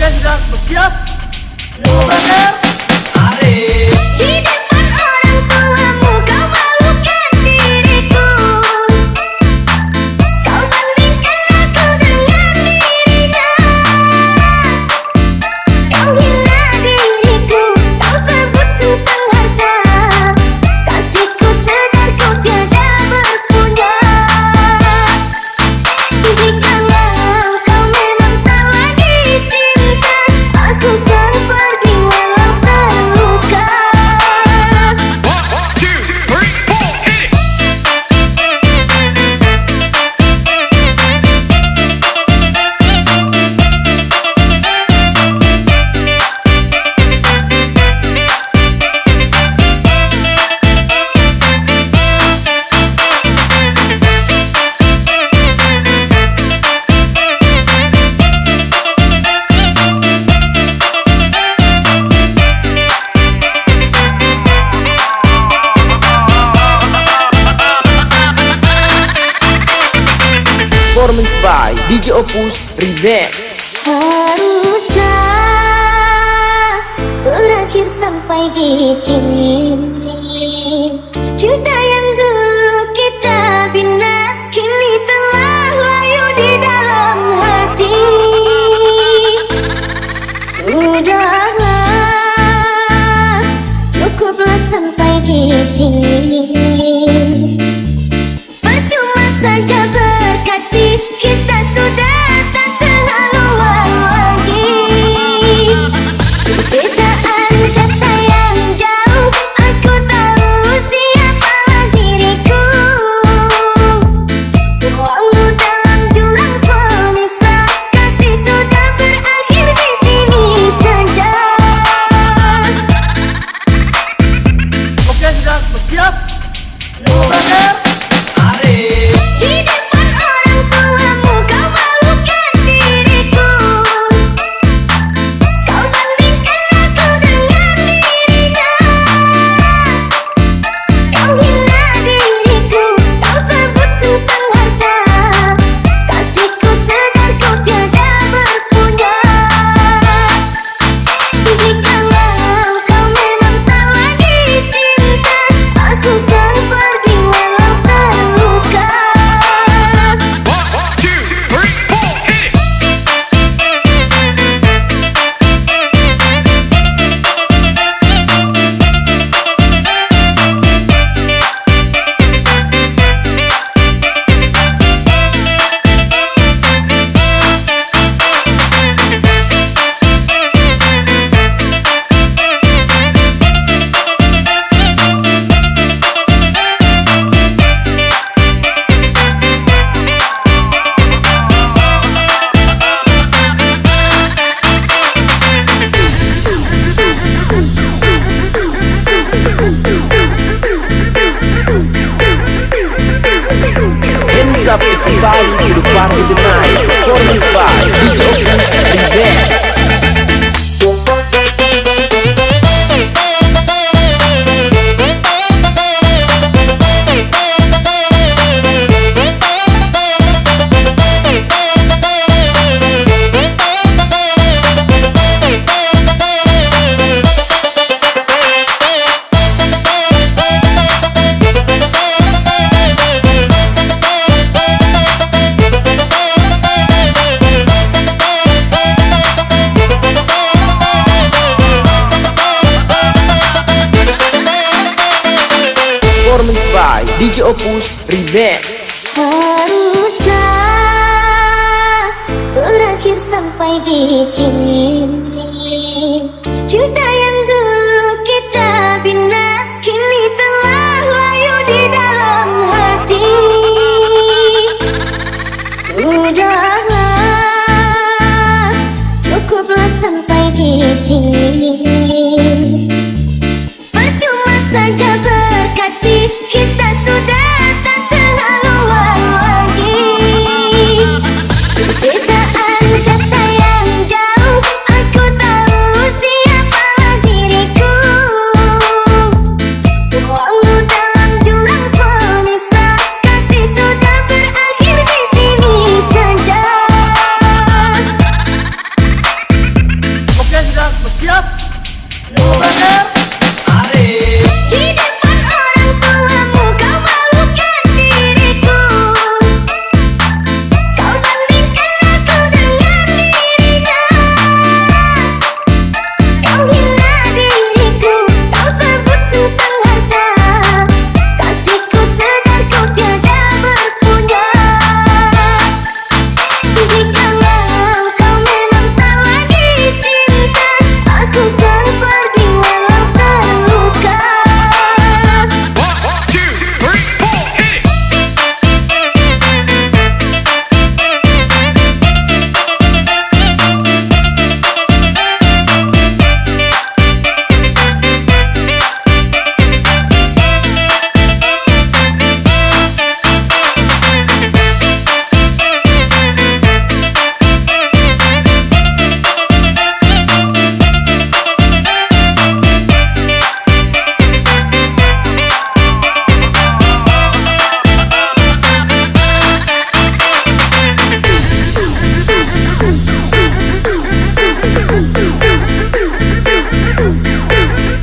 sudah bersiap. Bakar. Arif. Di depan orang tuamu kau malukan diriku. Kau bandingkan aku dengan dirinya. Kau hina diriku, kau sebut tentang harta. Kasihku sedar kau tiada berpunya. Jikalau kau memang tak lagi cinta, aku kan pergi walau terluka. Performance by DJ Opus Remix. Haruskah berakhir sampai di sini? Cinta yang dulu kita bina kini telah layu di dalam hati. Sudahlah, cukuplah sampai di sini. Percuma saja berkasih, kita sudah tak sehaluan lagi. Perbezaan kata yang jauh, aku tahu siapalah diriku. Walau dalam jurang pemisah, kasih sudah berakhir di sini saja. Oke, sudah bersiap. Bakar. Arif. Di depan orang tuamu kau malukan diriku. Kau bandingkan aku dengan dirinya. Kau hina diriku, kau sebut tentang harta. Kasihku sedar kau tiada berpunya. Jikalau kau memang tak lagi cinta, aku kan pergi walau terluka. Hands up everybody to the party tonight. Performance by DJ Opus Remix. Performance by DJ Opus Remix. Haruskah berakhir sampai di sini? Cinta yang dulu kita bina kini telah layu di dalam hati. Sudahlah, cukuplah sampai di sini. Percuma saja berkasih, kita sudah tak sehaluan lagi. Perbezaan kata yang jauh, aku tahu siapalah diriku. Walau dalam jurang pemisah, kasih sudah berakhir di sini saja. Siap? Mau bakar? Arif. Di depan orang tuamu kau malukan diriku. Kau bandingkan aku dengan dirinya. Kau hina diriku, kau sebut tentang harta. Kasihku sedar kau tiada berpunya. Jikalau kau memang tak lagi cinta, aku akan pergi walau terluka.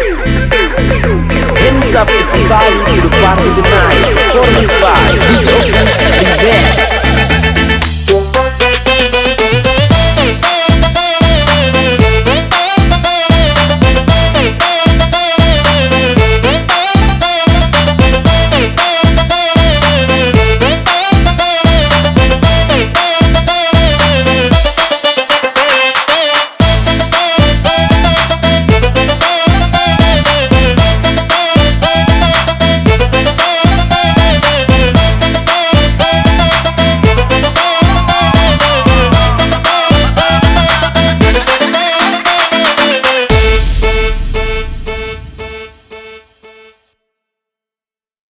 Hands up everybody to the party tonight. Performance by DJ